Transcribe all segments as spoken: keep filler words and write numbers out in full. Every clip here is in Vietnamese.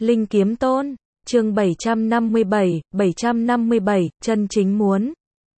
Linh Kiếm Tôn, chương bảy trăm năm mươi bảy, bảy trăm năm mươi bảy, chân chính muốn.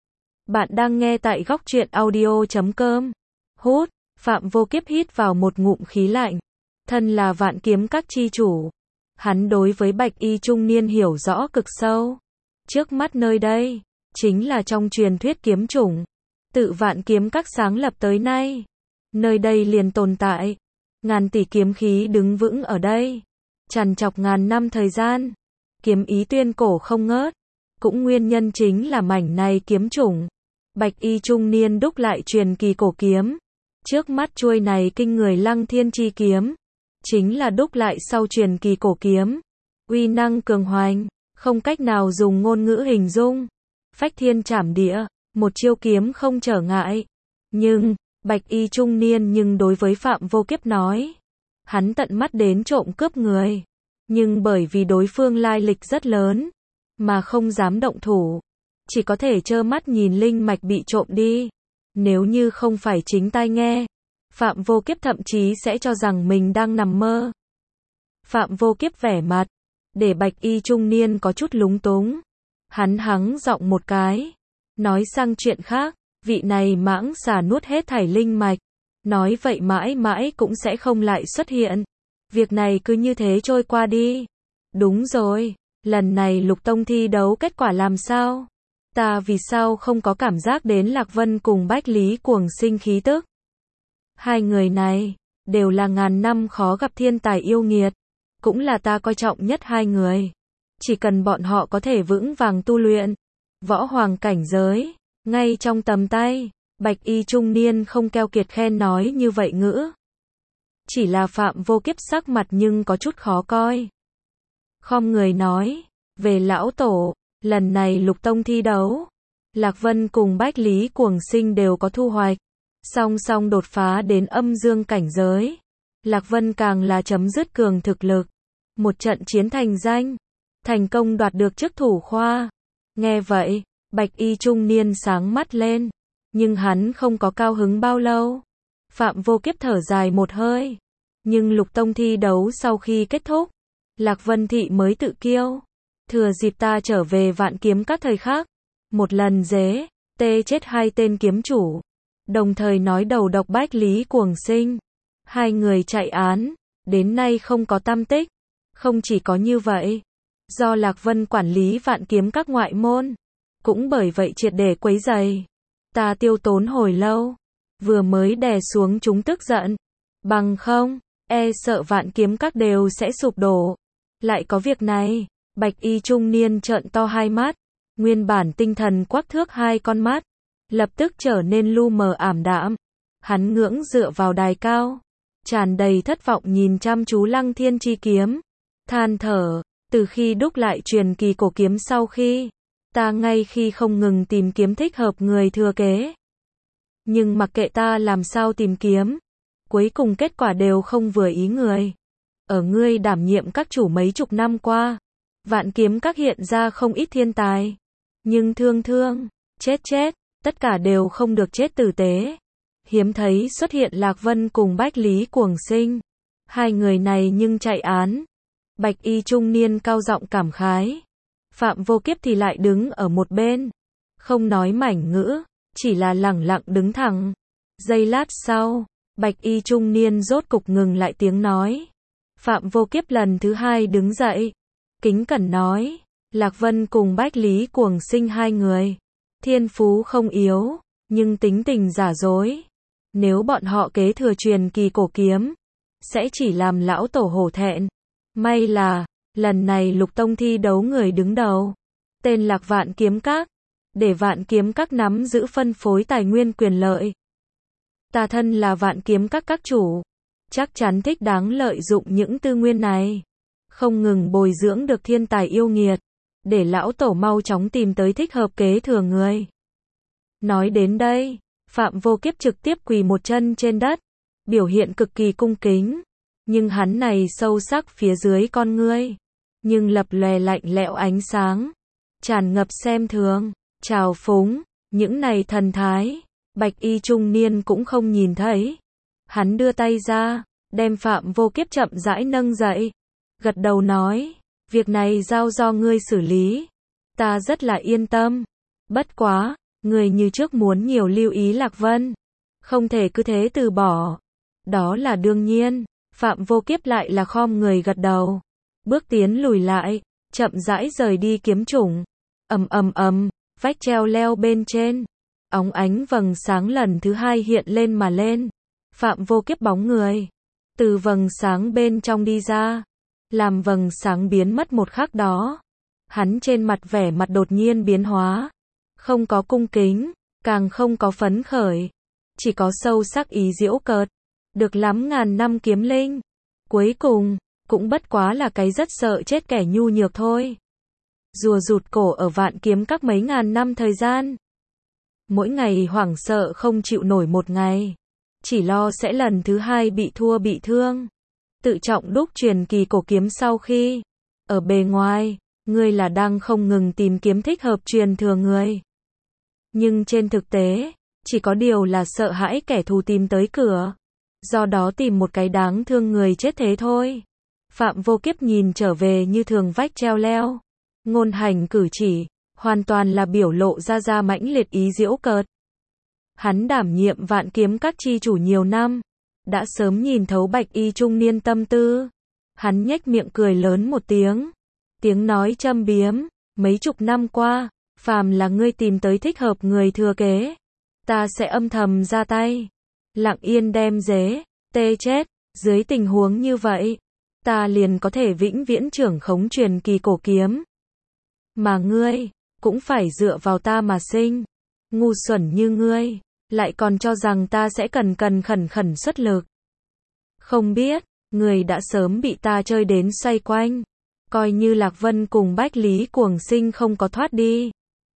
Bạn đang nghe tại góc truyện audio chấm com. Hút, Phạm Vô Kiếp hít vào một ngụm khí lạnh. Thân là vạn kiếm các chi chủ. Hắn đối với bạch y trung niên hiểu rõ cực sâu. Trước mắt nơi đây, chính là trong truyền thuyết kiếm chủng. Tự vạn kiếm các sáng lập tới nay. Nơi đây liền tồn tại. Ngàn tỷ kiếm khí đứng vững ở đây. Trằn trọc ngàn năm thời gian. Kiếm ý tuyên cổ không ngớt. Cũng nguyên nhân chính là mảnh này kiếm chủng. Bạch y trung niên đúc lại truyền kỳ cổ kiếm. Trước mắt chuôi này kinh người Lăng Thiên chi kiếm. Chính là đúc lại sau truyền kỳ cổ kiếm. Uy năng cường hoành, không cách nào dùng ngôn ngữ hình dung. Phách thiên trảm địa, một chiêu kiếm không trở ngại. Nhưng, bạch y trung niên nhưng đối với Phạm Vô Kiếp nói. Hắn tận mắt đến trộm cướp người. Nhưng bởi vì đối phương lai lịch rất lớn, mà không dám động thủ. Chỉ có thể trơ mắt nhìn linh mạch bị trộm đi. Nếu như không phải chính tai nghe, Phạm Vô Kiếp thậm chí sẽ cho rằng mình đang nằm mơ. Phạm Vô Kiếp vẻ mặt, để bạch y trung niên có chút lúng túng. Hắn hắng giọng một cái, nói sang chuyện khác, vị này mãng xà nuốt hết thảy linh mạch. Nói vậy mãi mãi cũng sẽ không lại xuất hiện. Việc này cứ như thế trôi qua đi. Đúng rồi, lần này Lục Tông thi đấu kết quả làm sao? Ta vì sao không có cảm giác đến Lạc Vân cùng Bách Lý Cuồng Sinh khí tức? Hai người này, đều là ngàn năm khó gặp thiên tài yêu nghiệt. Cũng là ta coi trọng nhất hai người. Chỉ cần bọn họ có thể vững vàng tu luyện. Võ hoàng cảnh giới, ngay trong tầm tay. Bạch y trung niên không keo kiệt khen nói như vậy ngữ. Chỉ là Phạm Vô Kiếp sắc mặt nhưng có chút khó coi. Khom người nói, về lão tổ, lần này Lục Tông thi đấu. Lạc Vân cùng Bách Lý Cuồng Sinh đều có thu hoạch. Song song đột phá đến âm dương cảnh giới. Lạc Vân càng là chấm dứt cường thực lực. Một trận chiến thành danh. Thành công đoạt được chức thủ khoa. Nghe vậy, bạch y trung niên sáng mắt lên. Nhưng hắn không có cao hứng bao lâu. Phạm Vô Kiếp thở dài một hơi. Nhưng Lục Tông thi đấu sau khi kết thúc, Lạc Vân Thị mới tự kiêu. Thừa dịp ta trở về vạn kiếm các thời khác. Một lần dế, tê chết hai tên kiếm chủ. Đồng thời nói đầu độc Bách Lý Cuồng Sinh. Hai người chạy án, đến nay không có tăm tích. Không chỉ có như vậy, do Lạc Vân quản lý vạn kiếm các ngoại môn, cũng bởi vậy triệt để quấy rầy. Ta tiêu tốn hồi lâu, vừa mới đè xuống chúng tức giận. Bằng không, e sợ vạn kiếm các đều sẽ sụp đổ. Lại có việc này, bạch y trung niên trợn to hai mắt. Nguyên bản tinh thần quắc thước hai con mắt, lập tức trở nên lu mờ ảm đạm. Hắn ngưỡng dựa vào đài cao, tràn đầy thất vọng nhìn chăm chú Lăng Thiên chi kiếm. Than thở, từ khi đúc lại truyền kỳ cổ kiếm sau khi, ta ngay khi không ngừng tìm kiếm thích hợp người thừa kế. Nhưng mặc kệ ta làm sao tìm kiếm, cuối cùng kết quả đều không vừa ý người. Ở ngươi đảm nhiệm các chủ mấy chục năm qua, vạn kiếm các hiện ra không ít thiên tài. Nhưng thương thương, chết chết, tất cả đều không được chết tử tế. Hiếm thấy xuất hiện Lạc Vân cùng Bách Lý Cuồng Sinh. Hai người này nhưng chạy án. Bạch y trung niên cao giọng cảm khái. Phạm Vô Kiếp thì lại đứng ở một bên. Không nói mảnh ngữ, chỉ là lẳng lặng đứng thẳng. Giây lát sau, bạch y trung niên rốt cục ngừng lại tiếng nói. Phạm Vô Kiếp lần thứ hai đứng dậy. Kính cẩn nói, Lạc Vân cùng Bách Lý Cuồng Sinh hai người. Thiên phú không yếu, nhưng tính tình giả dối. Nếu bọn họ kế thừa truyền kỳ cổ kiếm, sẽ chỉ làm lão tổ hổ thẹn. May là, lần này Lục Tông thi đấu người đứng đầu. Tên Lạc Vạn Kiếm Các. Để vạn kiếm các nắm giữ phân phối tài nguyên quyền lợi. Ta thân là vạn kiếm các các chủ. Chắc chắn thích đáng lợi dụng những tư nguyên này. Không ngừng bồi dưỡng được thiên tài yêu nghiệt. Để lão tổ mau chóng tìm tới thích hợp kế thừa người. Nói đến đây, Phạm Vô Kiếp trực tiếp quỳ một chân trên đất. Biểu hiện cực kỳ cung kính. Nhưng hắn này sâu sắc phía dưới con ngươi. Nhưng lập lòe lạnh lẽo ánh sáng. Tràn ngập xem thường, trào phúng. Những này thần thái, bạch y trung niên cũng không nhìn thấy. Hắn đưa tay ra, đem Phạm Vô Kiếp chậm rãi nâng dậy. gật đầu nói, việc này giao do ngươi xử lý. Ta rất là yên tâm. Bất quá, người như trước muốn nhiều lưu ý Lạc Vân. Không thể cứ thế từ bỏ. Đó là đương nhiên. Phạm Vô Kiếp lại là khom người gật đầu. Bước tiến lùi lại, chậm rãi rời đi kiếm chủng. Ầm ầm ầm, vách treo leo bên trên. Óng ánh vầng sáng lần thứ hai hiện lên mà lên. Phạm Vô Kiếp bóng người. Từ vầng sáng bên trong đi ra. Làm vầng sáng biến mất một khắc đó. Hắn trên mặt vẻ mặt đột nhiên biến hóa. Không có cung kính, càng không có phấn khởi. Chỉ có sâu sắc ý giễu cợt. Được lắm ngàn năm kiếm linh. Cuối cùng, cũng bất quá là cái rất sợ chết kẻ nhu nhược thôi. Rùa rụt cổ ở Vạn Kiếm Các mấy ngàn năm thời gian. Mỗi ngày hoảng sợ không chịu nổi một ngày. Chỉ lo sẽ lần thứ hai bị thua bị thương. Tự trọng đúc truyền kỳ cổ kiếm sau khi. Ở bề ngoài, ngươi là đang không ngừng tìm kiếm thích hợp truyền thừa người. Nhưng trên thực tế, chỉ có điều là sợ hãi kẻ thù tìm tới cửa. Do đó tìm một cái đáng thương người chết thế thôi. Phạm Vô Kiếp nhìn trở về như thường vách treo leo. Ngôn hành cử chỉ, hoàn toàn là biểu lộ ra ra mãnh liệt ý giễu cợt. Hắn đảm nhiệm Vạn Kiếm Các chi chủ nhiều năm. Đã sớm nhìn thấu bạch y trung niên tâm tư. Hắn nhếch miệng cười lớn một tiếng. Tiếng nói châm biếm. Mấy chục năm qua, phàm là ngươi tìm tới thích hợp người thừa kế. Ta sẽ âm thầm ra tay. Lặng yên đem dế, tê chết. Dưới tình huống như vậy, ta liền có thể vĩnh viễn trưởng khống truyền kỳ cổ kiếm. Mà ngươi, cũng phải dựa vào ta mà sinh. Ngu xuẩn như ngươi, lại còn cho rằng ta sẽ cần cần khẩn khẩn xuất lực. Không biết, người đã sớm bị ta chơi đến xoay quanh. Coi như Lạc Vân cùng Bách Lý Cuồng Sinh không có thoát đi.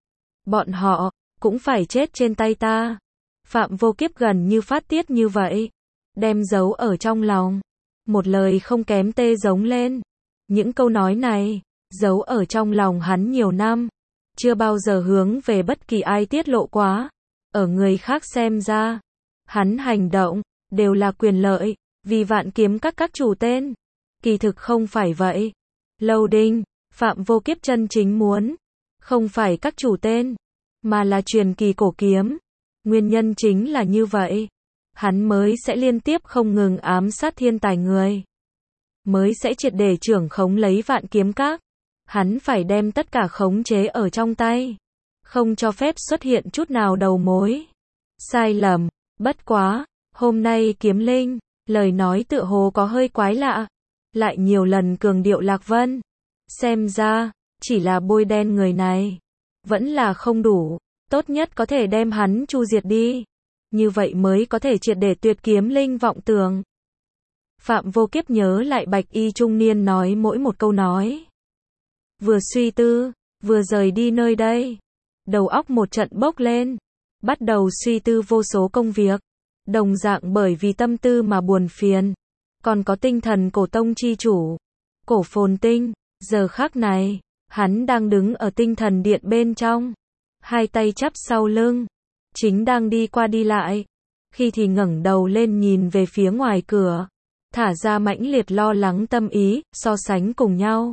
Bọn họ, cũng phải chết trên tay ta. Phạm Vô Kiếp gần như phát tiết như vậy. Đem giấu ở trong lòng. Một lời không kém tê giống lên. Những câu nói này, giấu ở trong lòng hắn nhiều năm. Chưa bao giờ hướng về bất kỳ ai tiết lộ quá. Ở người khác xem ra, hắn hành động, đều là quyền lợi, vì Vạn Kiếm Các các chủ tên. Kỳ thực không phải vậy. Lâu Đinh, Phạm Vô Kiếp chân chính muốn, không phải các chủ tên, mà là truyền kỳ cổ kiếm. Nguyên nhân chính là như vậy. Hắn mới sẽ liên tiếp không ngừng ám sát thiên tài người. Mới sẽ triệt để trưởng khống lấy Vạn Kiếm Các. Hắn phải đem tất cả khống chế ở trong tay. Không cho phép xuất hiện chút nào đầu mối. Sai lầm, bất quá, hôm nay Kiếm Linh, lời nói tựa hồ có hơi quái lạ. Lại nhiều lần cường điệu Lạc Vân. Xem ra, chỉ là bôi đen người này. Vẫn là không đủ, tốt nhất có thể đem hắn chu diệt đi. Như vậy mới có thể triệt để tuyệt Kiếm Linh vọng tưởng. Phạm Vô Kiếp nhớ lại bạch y trung niên nói mỗi một câu nói. Vừa suy tư, vừa rời đi nơi đây. Đầu óc một trận bốc lên. Bắt đầu suy tư vô số công việc. Đồng dạng bởi vì tâm tư mà buồn phiền. Còn có tinh thần cổ tông chi chủ. Cổ Phồn Tinh, giờ khắc này, hắn đang đứng ở tinh thần điện bên trong. Hai tay chắp sau lưng. Chính đang đi qua đi lại. Khi thì ngẩng đầu lên nhìn về phía ngoài cửa. Thả ra mãnh liệt lo lắng tâm ý, so sánh cùng nhau.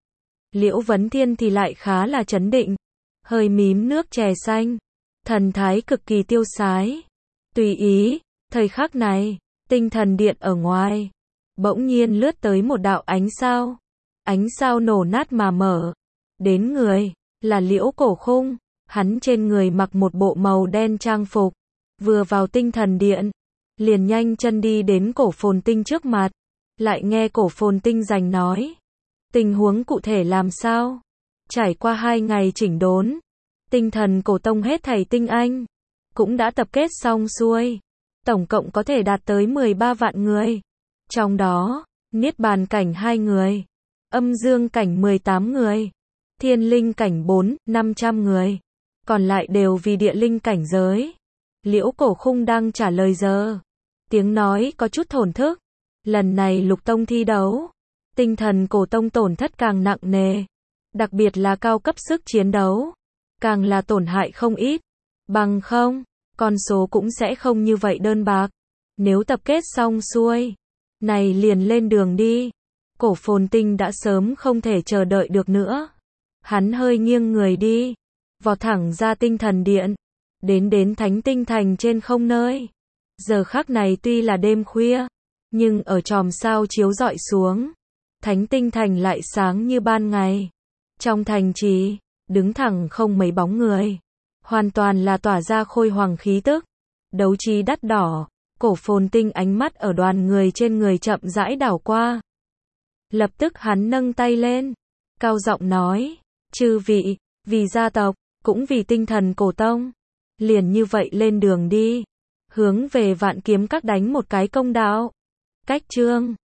Liễu Vấn Thiên thì lại khá là trấn định. Hơi mím nước chè xanh. Thần thái cực kỳ tiêu sái. Tùy ý, thời khắc này, tinh thần điện ở ngoài. Bỗng nhiên lướt tới một đạo ánh sao. Ánh sao nổ nát mà mở. Đến người, là Liễu Cổ Khung. Hắn trên người mặc một bộ màu đen trang phục. Vừa vào tinh thần điện. Liền nhanh chân đi đến Cổ Phồn Tinh trước mặt. Lại nghe Cổ Phồn Tinh giành nói. Tình huống cụ thể làm sao? Trải qua hai ngày chỉnh đốn. Tinh thần cổ tông hết thảy tinh anh. Cũng đã tập kết xong xuôi. Tổng cộng có thể đạt tới mười ba vạn người. Trong đó, Niết Bàn cảnh hai người. Âm Dương cảnh mười tám người. Thiên Linh cảnh bốn, năm trăm người. Còn lại đều vì địa linh cảnh giới. Liễu Cổ Khung đang trả lời giờ. Tiếng nói có chút thổn thức. Lần này lục tông thi đấu. Tinh thần cổ tông tổn thất càng nặng nề. Đặc biệt là cao cấp sức chiến đấu. Càng là tổn hại không ít. Bằng không, con số cũng sẽ không như vậy đơn bạc. Nếu tập kết xong xuôi. Này liền lên đường đi. Cổ Phồn Tinh đã sớm không thể chờ đợi được nữa. Hắn hơi nghiêng người đi, vọt thẳng ra tinh thần điện, đến đến Thánh Tinh Thành trên không nơi. Giờ khắc này tuy là đêm khuya, nhưng ở chòm sao chiếu rọi xuống, Thánh Tinh Thành lại sáng như ban ngày. Trong thành trì, đứng thẳng không mấy bóng người, hoàn toàn là tỏa ra khôi hoàng khí tức. Đấu trí đắt đỏ, Cổ Phồn Tinh ánh mắt ở đoàn người trên người chậm rãi đảo qua. Lập tức hắn nâng tay lên, cao giọng nói, chư vị, vì gia tộc, cũng vì tinh thần cổ tông, liền như vậy lên đường đi, hướng về Vạn Kiếm Các đánh một cái công đạo. Cách chương